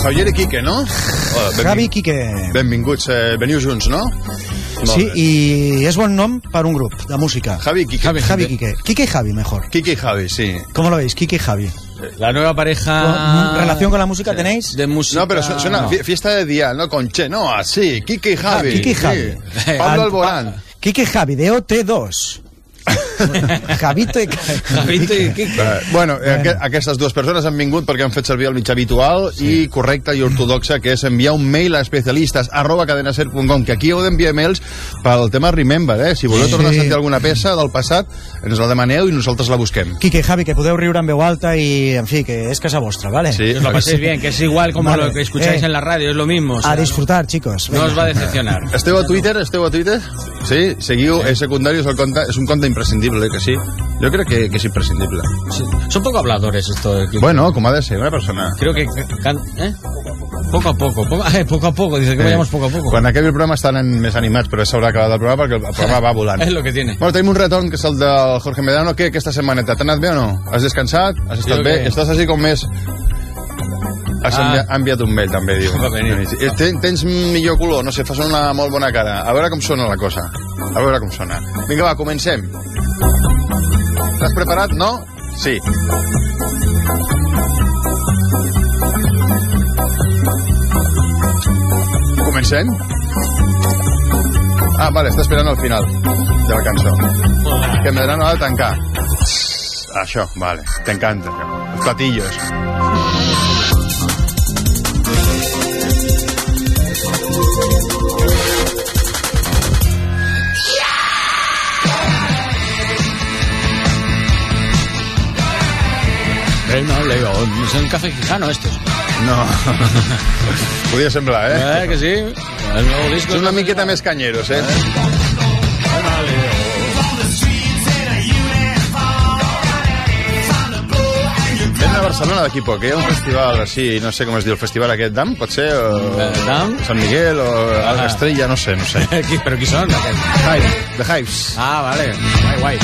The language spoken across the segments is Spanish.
Javier i Quique, no? Javi i Quique. Benvinguts, veniu junts, no? Sí, i és bon nom per un grup de música. Javi y Quique. Javi y Quique. Quique y Javi, mejor. Quique y Javi, sí. ¿Cómo lo veis? Quique y Javi. La nueva pareja... ¿Relación con la música tenéis? De música... No, pero suena fiesta de día, ¿no? Con Che, no, así. Quique y Javi. Quique y Javi. Sí. Pablo Alborán. Quique y Javi, de OT2. Javito i Quique. Bueno, aquestes dues persones han vingut perquè han fet servir el mitjà habitual i correcte i ortodoxa, que és enviar un mail a especialistas@cadenaser.com, que aquí heu d'enviar mails pel tema Remember, si voleu tornar a sentir alguna peça del passat, ens la demaneu i nosaltres la busquem. Quique, Javi, que podeu riure en veu alta i, en fi, que és casa vostra, ¿vale? Sí, os lo paséis bien, que es igual como lo que escucháis en la radio, es lo mismo. O sea, a disfrutar, chicos. No os va a decepcionar. Esteu a Twitter? Sí, seguiu, secundari, és un compte imprescindible, que sí? Jo crec que és imprescindible. Sí. Son poco habladores esto. Bueno, com ha de ser una persona. Creo que... Poco a poco, dice que vayamos poco a poco. Quan acabi el programa estaran més animats, però s'haurà acabat el programa perquè el programa va volant. És lo que tiene. Bueno, tenim un retorn que és el del Jorge Medrano. Què, aquesta setmaneta? T'ha anat bé o no? Has descansat? Has estat bé? Estàs així com més... Ha enviat un mail també, diu. Tens millor color, no sé, fas una molt bona cara. A veure com sona la cosa. A veure com sona. Vinga, va, comencem. Estàs preparat? No? Sí. Comencem? Ah, vale, està esperant al final de la cançó. Que Medrano ha de tancar. Això, vale, t'encanta. Els platillos. Reino León, es un café quijano este. No, podia semblar, que sí. El nuevo disco és una miqueta més canyeros, Venen a Barcelona d'aquí poc, hi ha un festival així, no sé com es diu, el festival aquest DAM, pot ser? DAM? Sant Miguel o Estrella, no sé. Però qui són? The Hives. Ah, vale, guai.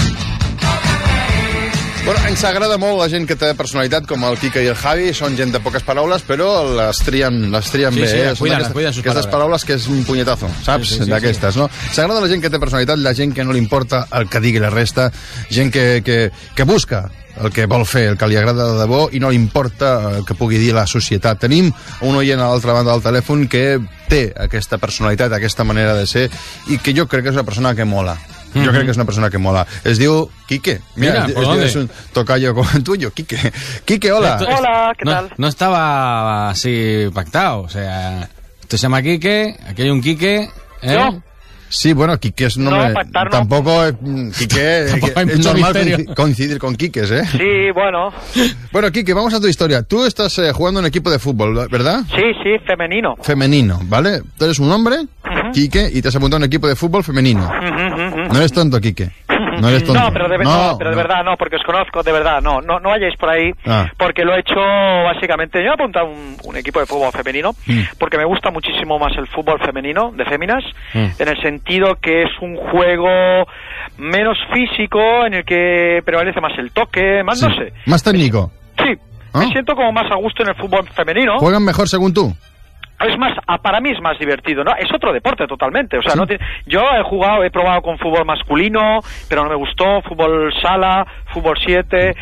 Bueno, ens agrada molt la gent que té personalitat, com el Quique i el Javi, són gent de poques paraules, però les trien bé. Sí, cuiden sus aquestes paraules que és un punyetazo, saps? D'aquestes, no? S'agrada la gent que té personalitat, la gent que no li importa el que digui la resta, gent que busca el que vol fer, el que li agrada de debò i no li importa el que pugui dir la societat. Tenim un oient a l'altra banda del telèfon que té aquesta personalitat, aquesta manera de ser, i que jo crec que és una persona que mola. Yo creo que es una persona que mola. Es diu Quique. Mira, es un tocayo como el tuyo, Quique. Quique, hola. Hola, ¿qué tal? No estaba así pactado, o sea, usted se llama Quique, aquí hay un Quique, ¿No? Sí, bueno, Quique es un nombre... No, pactar no. Tampoco, Quique, es normal coincidir con Quiques, Sí, bueno. Bueno, Quique, vamos a tu historia. Tú estás jugando en un equipo de fútbol, ¿verdad? Sí, femenino. Femenino, ¿vale? Tú eres un hombre, Quique, y te has apuntado a un equipo de fútbol femenino. No eres tonto, Quique. No eres tonto. No, pero de verdad no, porque os conozco, de verdad, no vayáis por ahí, porque lo he hecho básicamente, yo he apuntado a un equipo de fútbol femenino, porque me gusta muchísimo más el fútbol femenino, de féminas, en el sentido que es un juego menos físico, en el que prevalece más el toque, más no sé. ¿Más técnico? Sí, me siento como más a gusto en el fútbol femenino. ¿Juegan mejor según tú? Es más, para mí es más divertido, ¿no? Es otro deporte totalmente, o sea, yo he probado con fútbol masculino, pero no me gustó, fútbol sala, fútbol 7,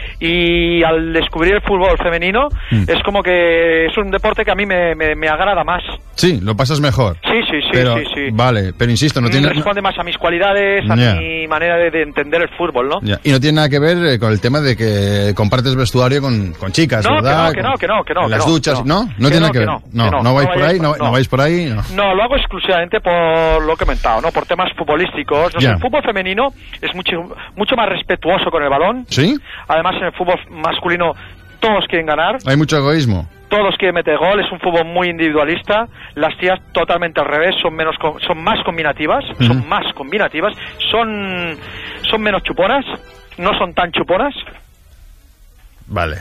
y al descubrir el fútbol femenino, es como que es un deporte que a mí me agrada más. Sí, lo pasas mejor. Sí. Vale, pero insisto, no tiene... Responde más a mis cualidades, a mi manera de entender el fútbol, ¿no? Y no tiene nada que ver con el tema de que compartes vestuario con chicas, ¿verdad? Que no. En las duchas, ¿no? No tiene nada que ver. No vais por ahí, no vais por ahí. No, lo hago exclusivamente por lo que he comentado, ¿no? Por temas futbolísticos. No sé, el fútbol femenino es mucho más respetuoso con el balón. ¿Sí? Además, en el fútbol masculino todos quieren ganar. Hay mucho egoísmo. Todos quieren meter gol, es un fútbol muy individualista. Las tías totalmente al revés, son más combinativas, son menos chuponas, no son tan chuponas. Vale.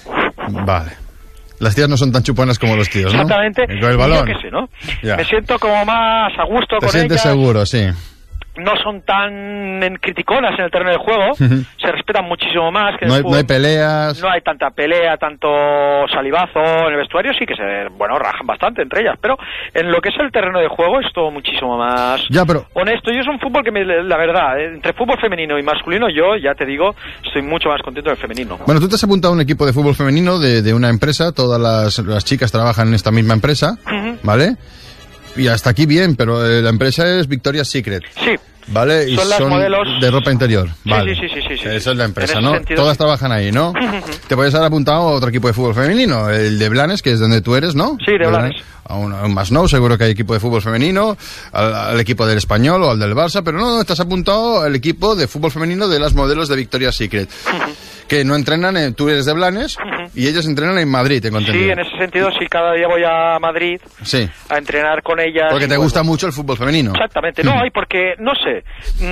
Las tías no son tan chuponas como los tíos, ¿no? Exactamente. Con el balón. Yo qué sé, ¿no? Me siento como más a gusto con ellas. Te sientes seguro, sí. no son tan criticonas en el terreno de juego, se respetan muchísimo más que no hay peleas, no hay tanta pelea, tanto salivazo en el vestuario, sí que rajan bastante entre ellas, pero en lo que es el terreno de juego es todo muchísimo más honesto, y es un fútbol que la verdad, entre fútbol femenino y masculino, yo ya te digo, estoy mucho más contento del femenino. Bueno, tú te has apuntado a un equipo de fútbol femenino de una empresa, todas las chicas trabajan en esta misma empresa, ¿vale? Y hasta aquí bien, pero la empresa es Victoria's Secret. Sí. ¿Vale? Y son modelos de ropa interior. Sí, vale. sí. Esa es la empresa, ¿no? Sentido, todas trabajan ahí, ¿no? Te puedes haber apuntado a otro equipo de fútbol femenino, el de Blanes, que es donde tú eres, ¿no? Sí, de Blanes. A un Masnou, seguro que hay equipo de fútbol femenino, al equipo del Español o al del Barça, pero no, estás apuntado al equipo de fútbol femenino de las modelos de Victoria's Secret. Que no entrenan, tú eres de Blanes y ellos entrenan en Madrid, tengo entendido. Sí, en ese sentido, sí, cada día voy a Madrid a entrenar con ellas. Porque te gusta mucho el fútbol femenino. Exactamente, no, y porque, no sé,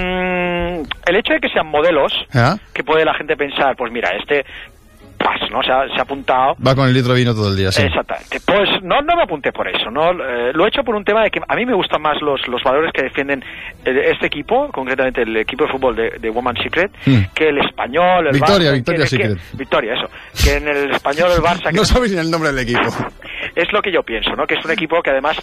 el hecho de que sean modelos, que puede la gente pensar, pues mira, ¿no? Se ha apuntado. Va con el litro de vino todo el día, sí. Exactamente. Pues no me apunté por eso, ¿no? Lo he hecho por un tema de que a mí me gustan más los valores que defienden este equipo, concretamente el equipo de fútbol de Women's Secret, que el español, el Victoria Secret. Victoria, eso. Que en el español, el Barça... No sabes ni el nombre del equipo. Es lo que yo pienso, ¿no? Que es un equipo que además...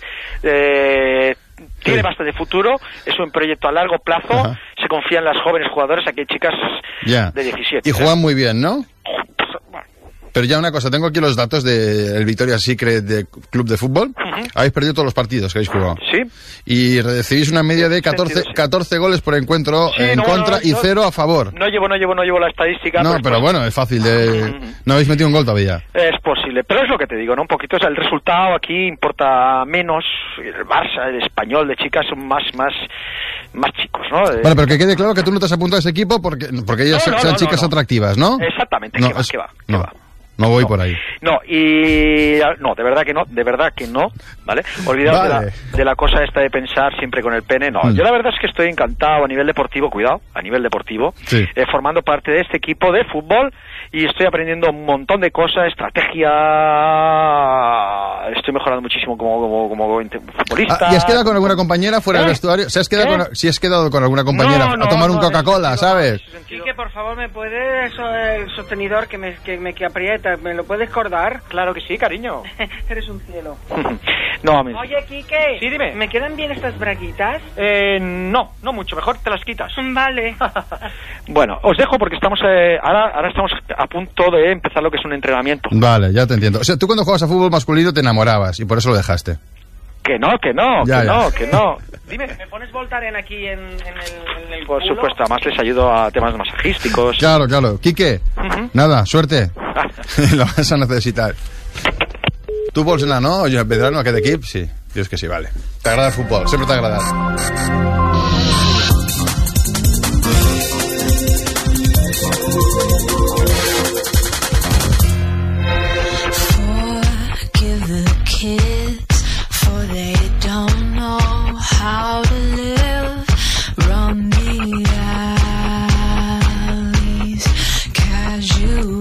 tiene bastante futuro, es un proyecto a largo plazo, se confía en las jóvenes jugadoras, aquí hay chicas de 17. Y juegan muy bien, ¿no? Pero ya una cosa, tengo aquí los datos del Victoria's Secret de Club de Fútbol. Habéis perdido todos los partidos que habéis jugado. Sí. Y recibís una media de 14 goles por encuentro en contra y 0 a favor. No llevo la estadística. No, pero bueno, es fácil de... No habéis metido un gol todavía. Es posible, pero es lo que te digo, ¿no? Un poquito, el resultado aquí importa menos. El Barça, el Español de chicas son más chicos, ¿no? Bueno, pero que quede claro que tú no te has apuntado a ese equipo porque ellas sean chicas atractivas, ¿no? Exactamente, ¿qué va? No voy por ahí. No, de verdad que no, ¿vale? Olvidaos de la cosa esta de pensar siempre con el pene, no. Yo la verdad es que estoy encantado a nivel deportivo, formando parte de este equipo de fútbol y estoy aprendiendo un montón de cosas, estrategia, estoy mejorando muchísimo como futbolista. ¿Y has quedado con alguna compañera fuera del vestuario? Si has quedado con alguna compañera a tomar un Coca-Cola, ¿sabes? Quique, por favor, ¿me puedes el sostenidor que aprieta? ¿Me lo puedes cordar? Claro que sí, cariño. Eres un cielo. No, Oye, Quique. Sí, dime. ¿Me quedan bien estas braguitas? No mucho, mejor te las quitas. Vale. Bueno, os dejo porque estamos ahora estamos a punto de empezar lo que es un entrenamiento. Vale, ya te entiendo. O sea, tú cuando jugabas a fútbol masculino te enamorabas y por eso lo dejaste. Que no. Dime. ¿Me pones Voltaren aquí en el Por culo? supuesto, además les ayudo a temas masajísticos. Claro. Quique, nada, suerte. Lo vas a necesitar. Tu vols anar, no? Vedrano, a aquest equip? Sí, dius que sí, vale. T'agrada el futbol, sempre t'ha agradat. How to live, run the alleys, casually,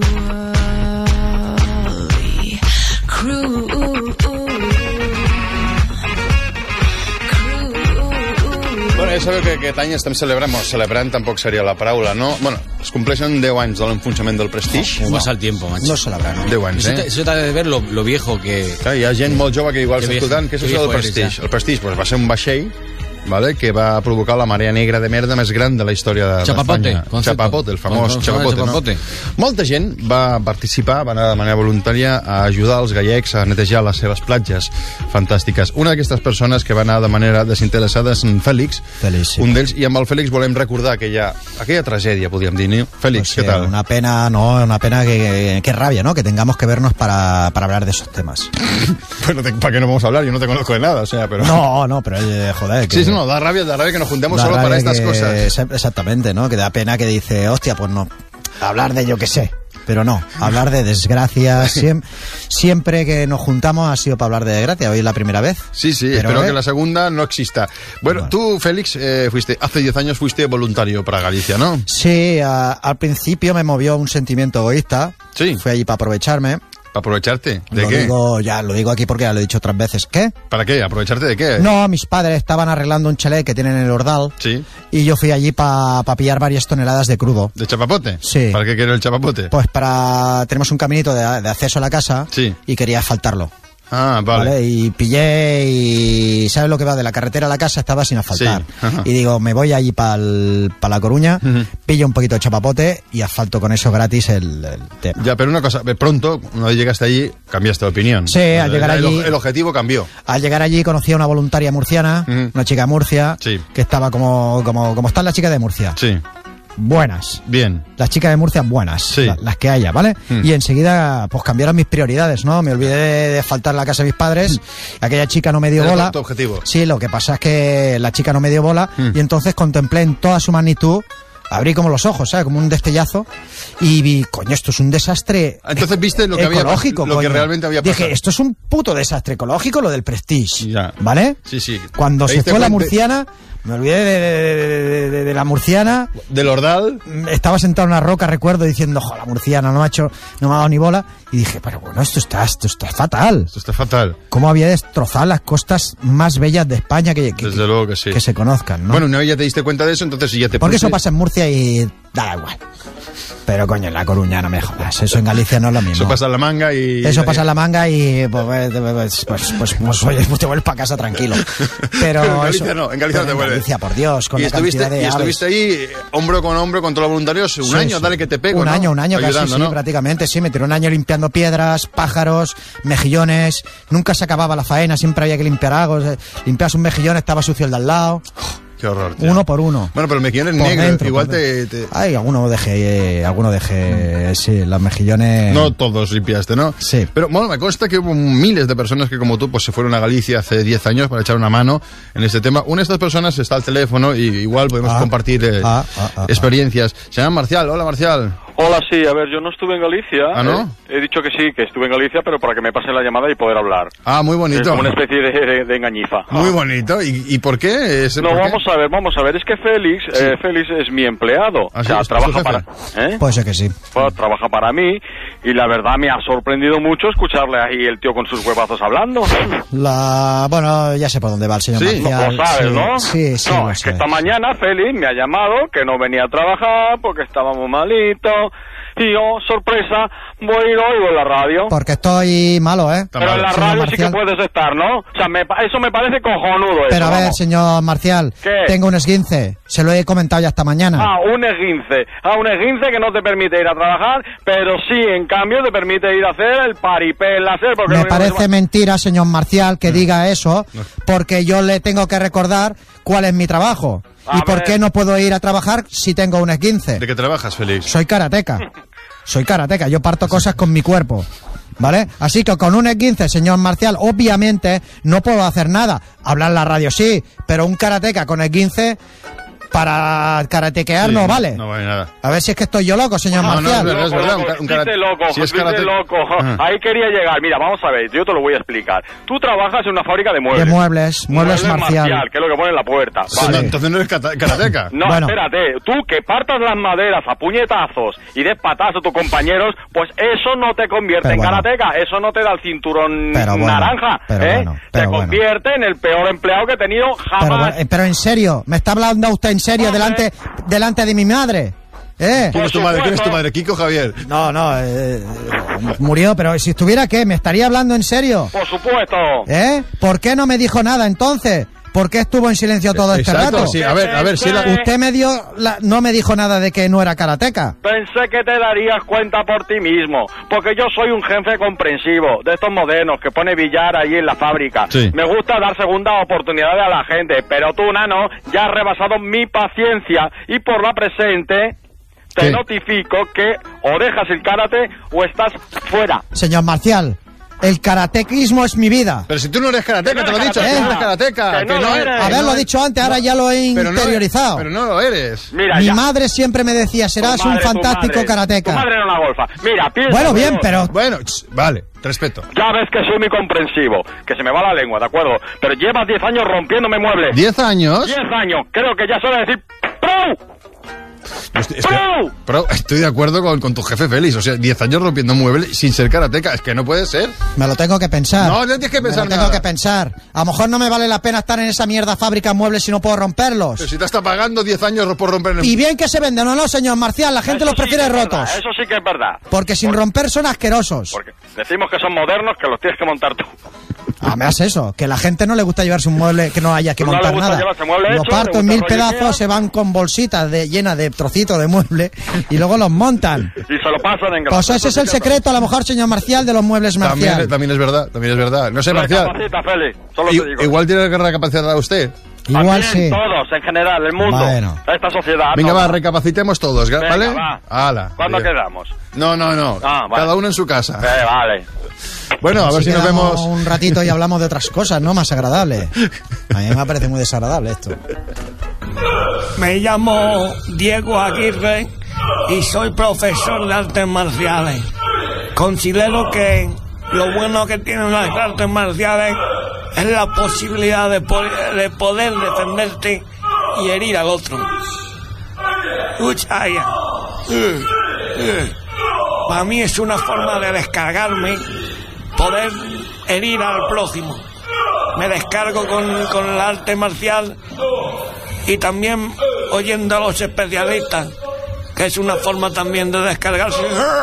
Bueno, ja sabeu que aquest any estem celebrant tampoc seria la paraula, no? Bueno, es compleixen 10 anys de l'enfonsament del Prestige. ¿Cómo pasa el tiempo, macho? No celebrar, ¿no? 10 anys, Eso te ha de ver lo viejo que... Clar, hi ha gent molt jove que igual està escoltant. Què és això del Prestige? El Prestige va ser un vaixell que va provocar la marea negra de merda més gran de la història d'Espanya. Chapapote, el famós Chapapote, no? Molta gent va participar, va anar de manera voluntària a ajudar els gallecs a netejar les seves platges fantàstiques. Una d'aquestes persones que va anar de manera desinteressada és en Félix, un d'ells, i amb el Félix volem recordar aquella tragèdia, podríem dir, ¿no? Félix, pues, ¿qué tal? Una pena, que rabia, ¿no? Que tengamos que vernos para hablar de esos temas. Bueno, ¿para qué no vamos a hablar? Yo no te conozco de nada, o sea, pero... No, pero joder, que... Sí, no, da rabia que nos juntemos solo para estas cosas. Exactamente, ¿no? Que da pena que dice, hostia, pues no, hablar de yo qué sé. Pero no, hablar de desgracias, siempre que nos juntamos ha sido para hablar de desgracia, hoy es la primera vez. Sí, espero que la segunda no exista. Bueno, tú, Félix, hace 10 años fuiste voluntario para Galicia, ¿no? Sí, al principio me movió un sentimiento egoísta. Sí. Fui allí para aprovecharme. ¿Para aprovecharte? ¿De lo qué? Lo digo aquí porque ya lo he dicho otras veces. ¿Qué? ¿Para qué? ¿Aprovecharte de qué? No, mis padres estaban arreglando un chalet que tienen en el Ordal. Sí. Y yo fui allí para pillar varias toneladas de crudo. ¿De chapapote? Sí. ¿Para qué quiero el chapapote? Pues tenemos un caminito de acceso a la casa. Sí. Y quería asfaltarlo. Ah, vale. Y pillé y... ¿Sabes lo que va? De la carretera a la casa estaba sin asfaltar. Sí. Y digo, me voy allí para La Coruña, pillo un poquito de chapapote y asfalto con eso gratis el tema. Ya, pero una cosa, pronto, una vez llegaste allí, cambiaste de opinión. Sí, al llegar allí... El objetivo cambió. Al llegar allí conocí a una voluntaria murciana, una chica de Murcia, Sí. que estaba como están las chicas de Murcia. Sí. Buenas. Bien. Las chicas de Murcia buenas, Sí. las que haya, ¿vale? Y enseguida pues cambiaron mis prioridades, ¿no? Me olvidé de faltar la casa de mis padres, aquella chica no me dio Era bola. tu objetivo. Sí, lo que pasa es que la chica no me dio bola y entonces contemplé en toda su magnitud, abrí como los ojos, ¿sabes? Como un destellazo y vi, coño, esto es un desastre. Entonces viste lo que ecológico, había, lo que coño. realmente había pasado. Dije, esto es un puto desastre ecológico, lo del Prestige, Ya. ¿vale? Sí, sí. Cuando ¿Te se diste fue la cuenta? murciana, me olvidé de la murciana. Del Ordal. Estaba sentado en una roca, recuerdo, diciendo, la murciana no me ha dado ni bola. Y dije, pero bueno, esto está fatal. Esto está fatal. ¿Cómo había destrozado las costas más bellas de España Desde luego que sí. que se conozcan, ¿no? Bueno, una vez ya te diste cuenta de eso, entonces sí ya te Porque puse- eso pasa en Murcia y da igual. Pero coño, en La Coruña no me jodas. Eso en Galicia no es lo mismo. Eso pasa en la manga y... Eso pasa en la manga y pues oye, te vuelves para casa tranquilo. Pero en Galicia eso, no, en Galicia no te en vuelves. Galicia, por Dios, con y la cantidad de aves. estuviste ahí hombro con todos los voluntarios un Sí, año, sí. dale que te pego, Un ¿no? año Ayudando, casi, sí, ¿no? prácticamente, sí. Me tiré un año limpiando piedras, pájaros, mejillones. Nunca se acababa la faena, siempre había que limpiar algo. Limpiabas un mejillón, estaba sucio el de al lado. Qué horror, tío. Uno por uno. Bueno, pero el mejillón es Por negro, dentro, igual por te... Ay, alguno dejé, sí, los mejillones. No todos limpiaste, ¿no? Sí. Pero bueno, me consta que hubo miles de personas que como tú pues se fueron a Galicia hace 10 años para echar una mano en este tema. Una de estas personas está al teléfono y igual podemos compartir experiencias. Se llama Marcial. Hola, Marcial. Hola, sí, a ver, yo no estuve en Galicia. ¿Ah, no? He dicho que sí, que estuve en Galicia, pero para que me pasen la llamada y poder hablar. Ah, muy bonito. Es como una especie de engañifa. Muy bonito. ¿Y por qué? No, vamos a ver, es que Félix, Félix es mi empleado. ¿Ah, O sí? sea, ¿Es tu trabaja jefe? para... Puede ser que sí. Pues, trabaja para mí y la verdad me ha sorprendido mucho escucharle ahí el tío con sus huevazos hablando. Bueno, ya sé por dónde va el señor Sí. Marcial. Lo sabes, sí, ¿no? Sí, No, lo es que sé. esta mañana Félix me ha llamado que no venía a trabajar porque estábamos malitos. Y yo, sorpresa, voy a ir hoy en la radio. Porque estoy malo, ¿eh? Pero en la Señor radio sí que Marcial. puedes estar, ¿no? O sea, eso me parece cojonudo. Pero eso, a ver, vamos. señor Marcial, ¿Qué? tengo un esguince. Se lo he comentado ya esta mañana. Un esguince que no te permite ir a trabajar, pero sí, en cambio, te permite ir a hacer el paripé láser. Porque Me lo único que parece mentira, señor Marcial, que diga eso, porque yo le tengo que recordar cuál es mi trabajo. A ¿Y por ver. qué no puedo ir a trabajar si tengo un esguince? ¿De qué trabajas, Félix? Soy karateca. Soy karateca, yo parto cosas con mi cuerpo. ¿Vale? Así que con un esguince, señor Marcial, obviamente no puedo hacer nada. Hablar en la radio sí, pero un karateca con esguince para karatequear Sí, no vale. No vale nada. A ver si es que estoy yo loco, señor No, no, Marcial. es verdad, un karate- Dice loco, si es dice karate- loco. Ajá. Ahí quería llegar. Mira, vamos a ver, yo te lo voy a explicar. Tú trabajas en una fábrica de muebles. De muebles Marcial. que es lo que pone en la puerta. Sí, Vale. no, entonces no eres karateca. No, Bueno. espérate, tú que partas las maderas a puñetazos y des patas a tus compañeros, pues eso no te convierte Pero en bueno. karateca, eso no te da el cinturón Pero bueno, naranja, pero ¿eh? bueno, te pero bueno. convierte en el peor empleado que he tenido jamás. Pero en serio, ¿me está hablando usted en serio Hombre. delante de mi madre? ¿Eh? ¿Quién es tu Por madre? ¿Quién es tu supuesto. madre? ¿Kiko o Javier? No, murió, pero si estuviera, ¿qué? ¿Me estaría hablando en serio? Por supuesto. ¿Eh? ¿Por qué no me dijo nada entonces? ¿Por qué estuvo en silencio todo este Exacto, rato? sí. A ver, si la... Usted no me dijo nada de que no era karateca. Pensé que te darías cuenta por ti mismo, porque yo soy un jefe comprensivo, de estos modernos que pone billar allí en la fábrica. Sí. Me gusta dar segundas oportunidades a la gente, pero tú, nano, ya has rebasado mi paciencia y por la presente te ¿Qué? notifico que o dejas el karate o estás fuera. Señor Marcial, el karatequismo es mi vida. Pero si tú no eres karateca, Que te no lo he eres dicho, que no eres karateca. karateca. Que no lo eres. Haberlo dicho antes, ahora ya lo he Pero no- interiorizado. Pero no lo eres. Mira, Mi ya. madre siempre me decía, serás Tu madre, un fantástico tu madre. karateca. Tu madre era una golfa. Mira, piensa. Bueno, bien, luego. pero... Bueno, vale, te respeto. Ya ves que soy muy comprensivo, que se me va la lengua, ¿de acuerdo? Pero llevas 10 años rompiéndome muebles. 10 años. 10 años, creo que ya suele decir ¡Prou! Pero estoy de acuerdo con tu jefe Félix. O sea, 10 años rompiendo muebles sin ser karateca. Es que no puede ser. Me lo tengo que pensar. No tienes que pensar nada. Tengo que pensar. A lo mejor no me vale la pena estar en esa mierda fábrica de muebles si no puedo romperlos. Pero si te está pagando 10 años por romper... Y bien que se venden, ¿o no, señor Marcial? La gente los prefiere rotos. Eso sí que es verdad. Porque sin romper son asquerosos. Porque decimos que son modernos, que los tienes que montar tú. Me haces eso, que la gente no le gusta llevarse un mueble que no haya que montar nada. Lo parto en 1000 pedazos, se van con bolsitas llenas de trocitos de mueble y luego los montan. Y se lo pasan en grasa. Pues ese es el secreto, a lo mejor, señor Marcial, de los muebles Marcial. También es verdad. No sé, Marcial. Félix, solo te digo. Igual tiene que recapacitar a usted. Igual también, sí. Todos, en general, el mundo, bueno. esta sociedad. Venga, va, recapacitemos todos, ¿vale? Venga, ¡Hala! ¿Cuándo quedamos? No. Vale. Cada uno en su casa. Vale. Bueno, a ver si nos vemos un ratito y hablamos de otras cosas, ¿no? Más agradables. A mí me parece muy desagradable esto. Me llamo Diego Aguirre y soy profesor de artes marciales. Considero que lo bueno que tienen las artes marciales es la posibilidad de poder defenderte y herir al otro. Para mí es una forma de descargarme, poder herir al prójimo. Me descargo con el arte marcial y también oyendo a los especialistas, que es una forma también de descargarse.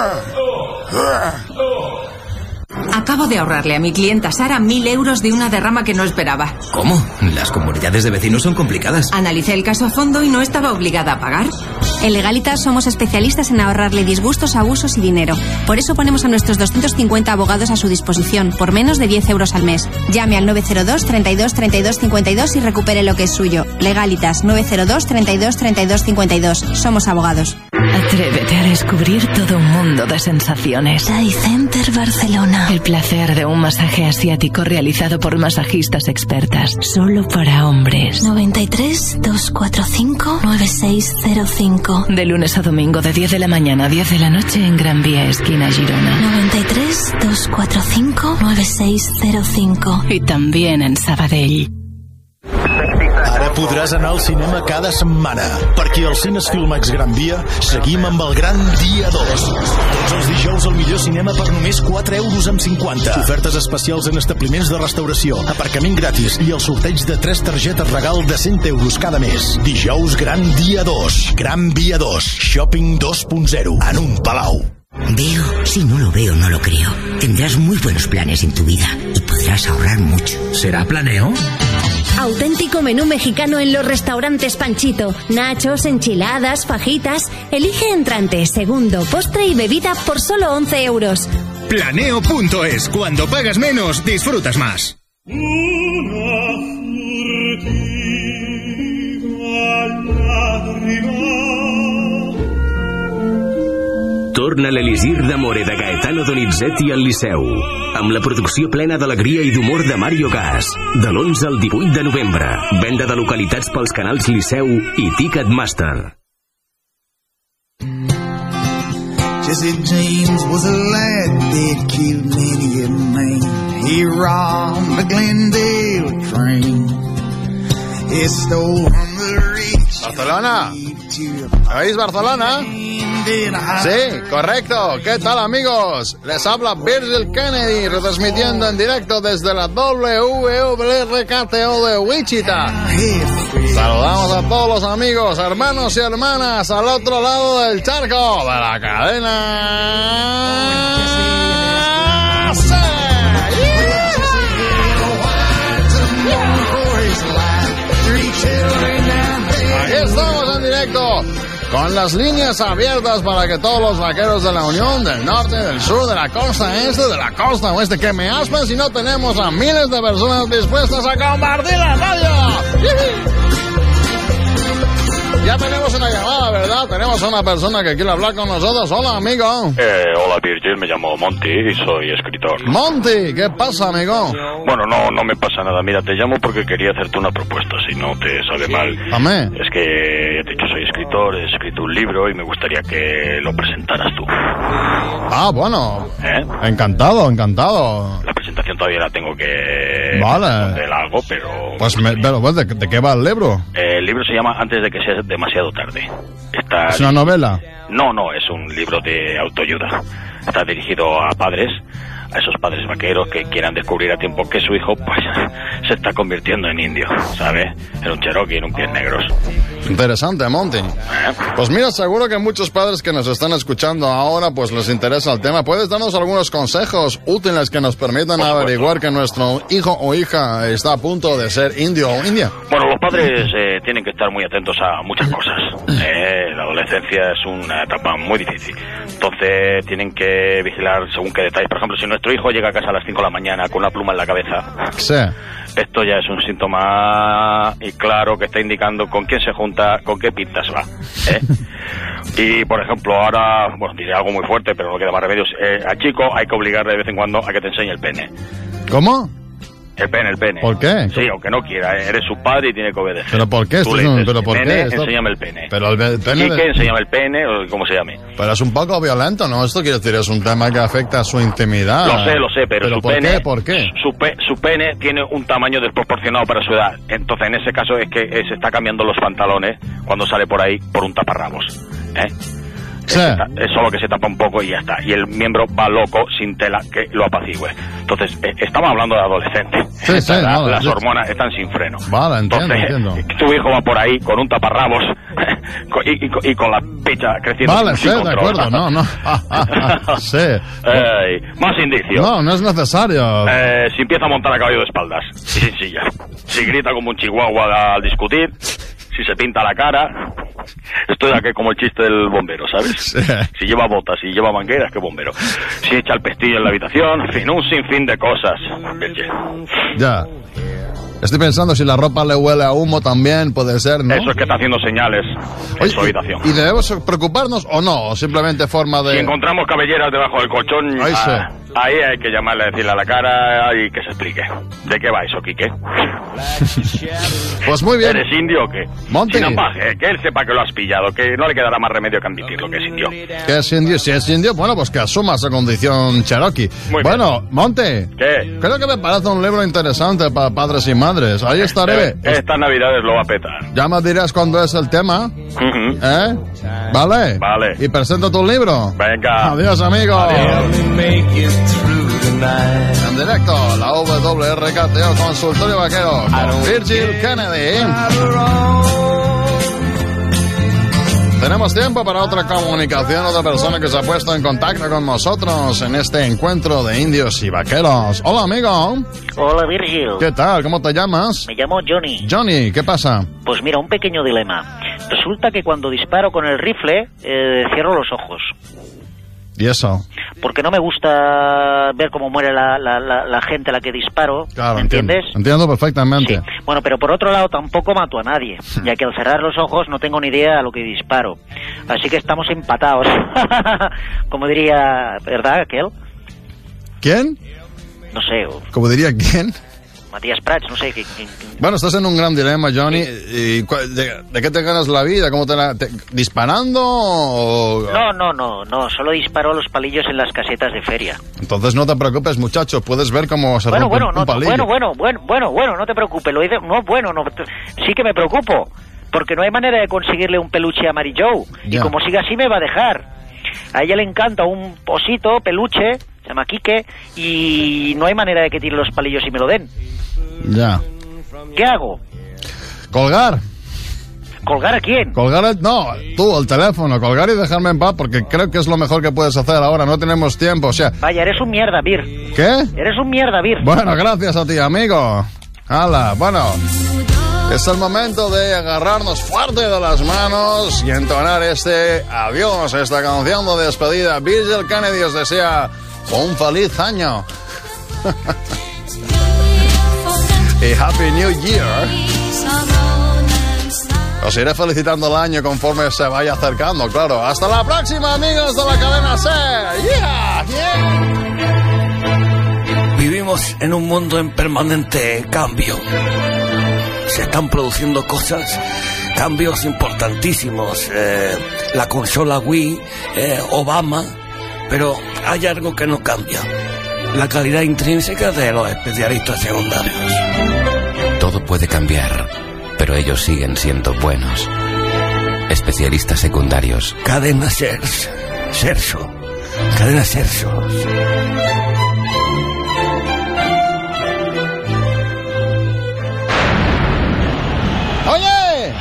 Acabo de ahorrarle a mi clienta Sara 1.000 euros de una derrama que no esperaba. ¿Cómo? Las comunidades de vecinos son complicadas. Analicé el caso a fondo y no estaba obligada a pagar. En Legalitas somos especialistas en ahorrarle disgustos, abusos y dinero. Por eso ponemos a nuestros 250 abogados a su disposición, por menos de 10 euros al mes. Llame al 902 32 32 52 y recupere lo que es suyo. Legalitas, 902 32 32 52. Somos abogados. Atrévete a descubrir todo un mundo de sensaciones. Thai Center Barcelona. El placer de un masaje asiático realizado por masajistas expertas. Solo para hombres. 93 245 9605. De lunes a domingo de 10 de la mañana a 10 de la noche en Gran Vía, esquina Girona. 93 245 9605. Y también en Sabadell. Ara podràs anar al cinema cada setmana, perquè al Cines Filmax Gran Via seguim amb el gran dia 2. Tots els dijous el millor cinema per només 4,50 euros. Ofertes especials en establiments de restauració, aparcament gratis i el sorteig de 3 targetes regal de 100 euros cada mes. Dijous Gran Dia 2. Gran Via 2. Shopping 2.0. En un palau. Veo, si no lo veo, no lo creo. Tendrás muy buenos planes en tu vida y podrás ahorrar mucho. ¿Será Planeo? Auténtico menú mexicano en los restaurantes Panchito. Nachos, enchiladas, fajitas. Elige entrante, segundo, postre y bebida por solo 11 euros. Planeo.es. Cuando pagas menos, disfrutas más. Torna l'Elisir d'Amore de Gaetano Donizetti al Liceu, amb la producció plena d'alegria i d'humor de Mario Gas, de l'11 al 18 de novembre. Venda de localitats pels canals Liceu i Ticketmaster. Jesse James was a lad that killed many a man. He robbed the Glendale train. He stole from the rich. Barcelona. ¿Veis Barcelona? Sí, correcto. ¿Qué tal, amigos? Les habla Virgil Kennedy, retransmitiendo en directo desde la WWRKTO de Wichita. Saludamos a todos los amigos, hermanos y hermanas al otro lado del charco de la cadena. Aquí estamos en directo, con las líneas abiertas para que todos los vaqueros de la Unión, del norte, del sur, de la costa este, de la costa oeste, que me aspen si no tenemos a miles de personas dispuestas a compartir la radio. Ya tenemos una llamada, ¿verdad? Tenemos a una persona que quiere hablar con nosotros. Hola, amigo. Hola, Virgil, me llamo Monty y soy escritor. Monty, ¿qué pasa, amigo? Bueno, no me pasa nada. Mira, te llamo porque quería hacerte una propuesta, si no te sabe mal. Amén. Es que, ya te he dicho, soy escritor, he escrito un libro y me gustaría que lo presentaras tú. Ah, bueno. Encantado. La presentación te todavía la tengo que... Vale. Del algo, pero... Pues, ¿de qué va el libro? El libro se llama Antes de que sea demasiado tarde. ¿Es una novela? No, es un libro de autoayuda. Está dirigido a padres, a esos padres vaqueros que quieran descubrir a tiempo que su hijo pues se está convirtiendo en indio, ¿sabes? En un cherokee, en un pies negros. Interesante, Monty. Pues mira, seguro que muchos padres que nos están escuchando ahora pues les interesa el tema. ¿Puedes darnos algunos consejos útiles que nos permitan averiguar que nuestro hijo o hija está a punto de ser indio o india? Bueno, los padres tienen que estar muy atentos a muchas cosas. La adolescencia es una etapa muy difícil. Entonces tienen que vigilar según qué detalles. Por ejemplo, si nuestro hijo llega a casa a las 5 de la mañana con una pluma en la cabeza, sí, esto ya es un síntoma y claro que está indicando con quién se junta, con qué pintas va. Y por ejemplo, ahora, bueno, diré algo muy fuerte, pero no queda más remedios. Al chico hay que obligarle de vez en cuando a que te enseñe el pene. ¿Cómo? El pene. ¿Por qué? Sí, aunque no quiera, eres su padre y tiene que obedecer. ¿Pero por qué? ¿Pero por qué? Enséñame el pene. Pero el pene... Quique, enséñame el pene, o como se llame. Pero es un poco violento, ¿no? Esto quiere decir, es un tema que afecta a su intimidad. Lo sé, pero su ¿por pene... ¿Por qué? Su pene tiene un tamaño desproporcionado para su edad. Entonces, en ese caso es que se está cambiando los pantalones cuando sale por ahí por un taparrabos. Sí. Es solo que se tapa un poco y ya está. Y el miembro va loco sin tela que lo apacigüe. Entonces, estamos hablando de adolescentes. Sí, las hormonas están sin freno. Vale, entiendo. Tu hijo va por ahí con un taparrabos y con la picha creciendo. Vale, sí, control. de acuerdo, no. Sí. Más indicios. No es necesario. Si empieza a montar a caballo de espaldas y sin silla. Si grita como un chihuahua al discutir. Si se pinta la cara. Esto es aquí como el chiste del bombero, ¿sabes? Sí. Si lleva botas, si lleva mangueras, qué bombero. Si echa el pestillo en la habitación, en fin, un sinfín de cosas. Ya. Estoy pensando si la ropa le huele a humo también, puede ser, ¿no? Eso es que está haciendo señales en su habitación. ¿Y debemos preocuparnos o no? ¿O simplemente forma de...? Si encontramos cabelleras debajo del colchón, ahí hay que llamarle a decirle a la cara y que se explique. ¿De qué va eso, Quique? Pues muy bien. ¿Eres indio o qué? Monty. Sin ambaje, que él sepa que lo has pillado, que no le quedará más remedio que admitirlo que es indio. ¿Que es indio? Si es indio, bueno, pues que asuma esa condición cherokee. Bueno, Monty. ¿Qué? Creo que me parece un libro interesante para padres y madres. Ahí estaré. Estas navidades lo va a petar. Ya me dirás cuándo es el tema. ¿Vale? Vale. Y presento tu libro. Venga. Adiós, amigo. Adiós. En directo, la WRKTO Consultorio Vaquero con Virgil Kennedy. Tenemos tiempo para otra comunicación, otra persona que se ha puesto en contacto con nosotros en este encuentro de indios y vaqueros. Hola, amigo. Hola, Virgil. ¿Qué tal? ¿Cómo te llamas? Me llamo Johnny. Johnny, ¿qué pasa? Pues mira, un pequeño dilema. Resulta que cuando disparo con el rifle, cierro los ojos. ¿Y eso? Porque no me gusta ver cómo muere la gente a la que disparo, claro, ¿me entiendes? Entiendo perfectamente. Sí. Bueno, pero por otro lado tampoco mato a nadie, ya que al cerrar los ojos no tengo ni idea a lo que disparo. Así que estamos empatados. Como diría, ¿verdad, aquel? ¿Quién? No sé. ¿Cómo diría quién? Matías Prats, no sé. Bueno, estás en un gran dilema, Johnny. ¿Y de qué te ganas la vida? ¿Cómo disparando o...? No. Solo disparo los palillos en las casetas de feria. Entonces no te preocupes, muchacho. Puedes ver cómo se rompe un palillo. Bueno, no te preocupes. Sí que me preocupo. Porque no hay manera de conseguirle un peluche a Mary Jo. Y como siga así me va a dejar. A ella le encanta un osito, peluche, se llama Quique, y no hay manera de que tire los palillos y me lo den. Ya. ¿Qué hago? Colgar. ¿Colgar a quién? Colgar tú, el teléfono, colgar y dejarme en paz, porque creo que es lo mejor que puedes hacer ahora, no tenemos tiempo, o sea... Vaya, eres un mierda, Vir. ¿Qué? Eres un mierda, Vir. Bueno, gracias a ti, amigo. Hala, bueno... Es el momento de agarrarnos fuerte de las manos y entonar este adiós, esta canción de despedida. Virgil Kennedy os desea un feliz año. Y Happy New Year. Os iré felicitando el año conforme se vaya acercando, claro. Hasta la próxima, amigos de la cadena C. Vivimos en un mundo en permanente cambio. Se están produciendo cambios importantísimos. La consola Wii, Obama, pero hay algo que no cambia. la calidad intrínseca de los especialistas secundarios. Todo puede cambiar, pero ellos siguen siendo buenos. Especialistas secundarios. Cadena Serso. Cadena Serso. ¡Oye!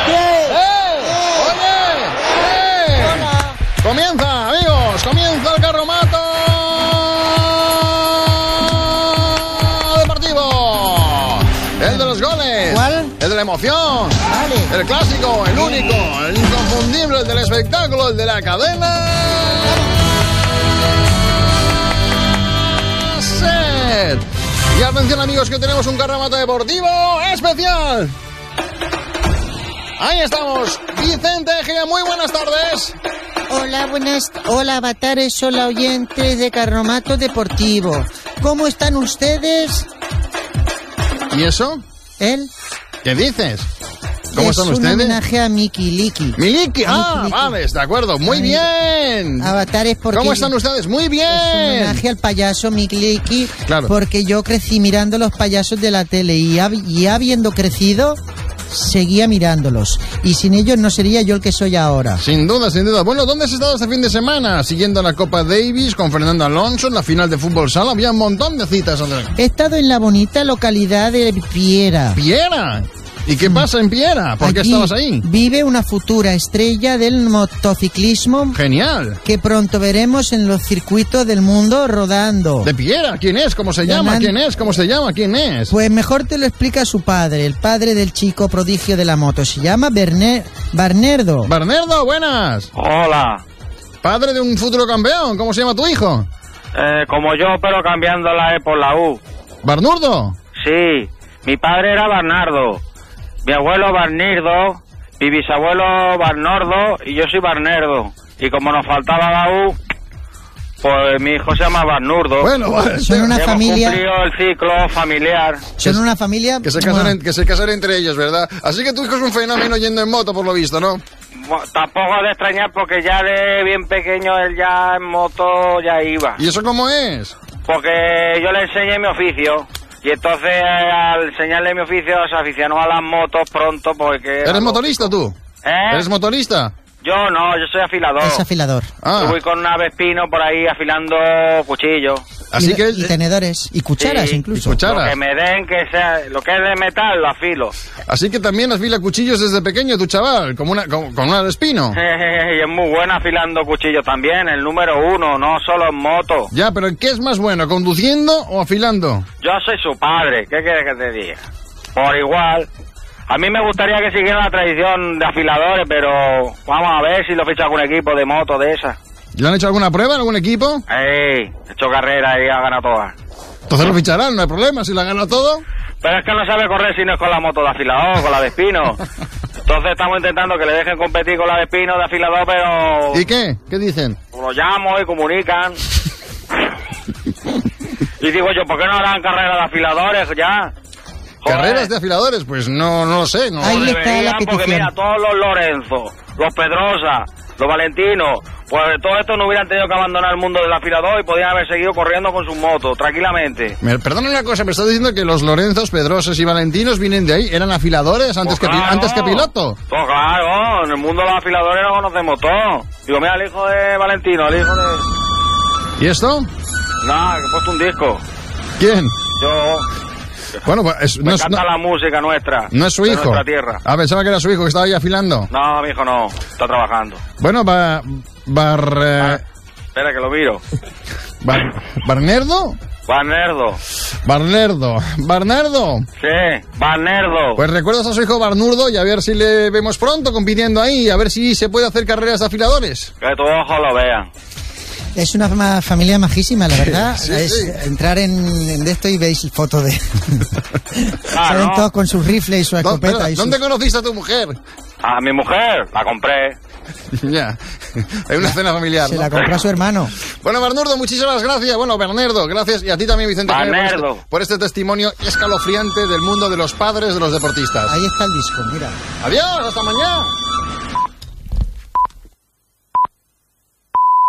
Comienza, amigos, comienza el Carromato Deportivo. El de los goles. ¿Cuál? El de la emoción. Vale. El clásico, el único, el inconfundible, el del espectáculo, el de la cadena. Ser. Y atención, amigos, que tenemos un Carromato Deportivo especial. Ahí estamos, Vicente Ejea, muy buenas tardes. Hola, avatares, hola, oyentes de Carromato Deportivo. ¿Cómo están ustedes? ¿Y eso? ¿Él? ¿Qué dices? ¿Cómo están ustedes? Es un homenaje a Miki Liki. ¡Miliki! ¡Ah, vale, de acuerdo! ¡Muy bien! Avatares, porque... ¿Cómo están ustedes? ¡Muy bien! Es un homenaje al payaso Miki Liki. Claro. Porque yo crecí mirando los payasos de la tele y habiendo crecido... seguía mirándolos, y sin ellos no sería yo el que soy ahora. Sin duda, sin duda. Bueno, ¿dónde has estado este fin de semana? Siguiendo la Copa Davis con Fernando Alonso, en la final de fútbol sala. Había un montón de citas, Andrés. He estado en la bonita localidad de Piera. ¿Piera? ¿Y qué pasa en Piera? ¿Por qué Allí estabas ahí? Vive una futura estrella del motociclismo. Genial. Que pronto veremos en los circuitos del mundo rodando. ¿De Piera? ¿Quién es? ¿Cómo se llama? ¿Quién es? ¿Cómo se llama? ¿Quién es? Pues mejor te lo explica su padre, el padre del chico prodigio de la moto. Se llama Barnardo. Barnardo, buenas. Hola. Padre de un futuro campeón. ¿Cómo se llama tu hijo? Como yo, pero cambiando la E por la U. ¿Barnurdo? Sí, mi padre era Barnardo. Mi abuelo Barnirdo, mi bisabuelo Barnordo y yo soy Barnerdo. Y como nos faltaba la U, pues mi hijo se llama Barnurdo. Bueno, vale. Son una familia... Hemos cumplido el ciclo familiar. Son una familia... Que se casan entre ellos, ¿verdad? Así que tu hijo es un fenómeno yendo en moto, por lo visto, ¿no? Bueno, tampoco ha de extrañar porque ya de bien pequeño él ya en moto ya iba. ¿Y eso cómo es? Porque yo le enseñé mi oficio. Y entonces, al enseñarle mi oficio, se aficionó a las motos pronto porque... ¿Eres motorista tú? ¿Eh? ¿Eres motorista? Yo no, yo soy afilador. Es afilador. Ah. Yo voy con una Vespino por ahí afilando cuchillos. Así que... Y tenedores, y cucharas Sí, incluso. y cucharas. Lo que me den, que sea, lo que es de metal, lo afilo. Así que también afila cuchillos desde pequeño tu chaval, con una Vespino. Y es muy buena afilando cuchillos también, el número 1, no solo en moto. Ya, pero ¿qué es más bueno, conduciendo o afilando? Yo soy su padre, ¿qué quieres que te diga? Por igual. A mí me gustaría que siguiera la tradición de afiladores, pero vamos a ver si lo ficha algún equipo de moto de esa. ¿Le han hecho alguna prueba en algún equipo? He hecho carrera y ha ganado todas. Entonces lo ficharán, no hay problema, si la gana todo. Pero es que no sabe correr si no es con la moto de afilador, con la de Espino. Entonces estamos intentando que le dejen competir con la de Espino de afilador, pero... ¿Y qué? ¿Qué dicen? Lo llamo y comunican. Y digo yo, ¿por qué no harán carreras de afiladores ya? Joder. ¿Carreras de afiladores? Pues no lo sé. No. Ahí está la Porque petición. mira, todos los Lorenzo, los Pedrosa, los Valentinos, pues todo esto no hubieran tenido que abandonar el mundo del afilador y podían haber seguido corriendo con sus motos, tranquilamente. Perdona una cosa, me estás diciendo que los Lorenzos, Pedrosos y Valentinos vienen de ahí, ¿eran afiladores antes, Pues claro. antes que piloto? Pues claro, en el mundo de los afiladores lo conocemos todos. Digo, mira, el hijo de Valentino, el hijo de... ¿Y esto? Nada, que he puesto un disco. ¿Quién? Yo... Bueno, pues Me encanta la música nuestra. No es su de hijo. nuestra tierra. Ah, pensaba que era su hijo que estaba ahí afilando. No, mi hijo no, está trabajando. Bueno, Espera que lo miro. ¿Barnerdo? Barnardo. Sí, Barnardo. Pues recuerdas a su hijo Barnurdo y a ver si le vemos pronto compitiendo ahí, a ver si se puede hacer carreras de afiladores. Que tus ojos lo vean. Es una familia majísima, la verdad. Sí, es sí. entrar en esto y veis fotos de... Claro. Salen todos con sus rifles y su escopeta. ¿Dónde conociste a tu mujer? A mi mujer, la compré. Ya, hay una cena familiar, Se ¿no? la compró a su hermano. Bueno, Barnardo, muchísimas gracias. Bueno, Bernardo, gracias. Y a ti también, Vicente, Barnardo. por este testimonio escalofriante del mundo de los padres de los deportistas. Ahí está el disco, mira. Adiós, hasta mañana.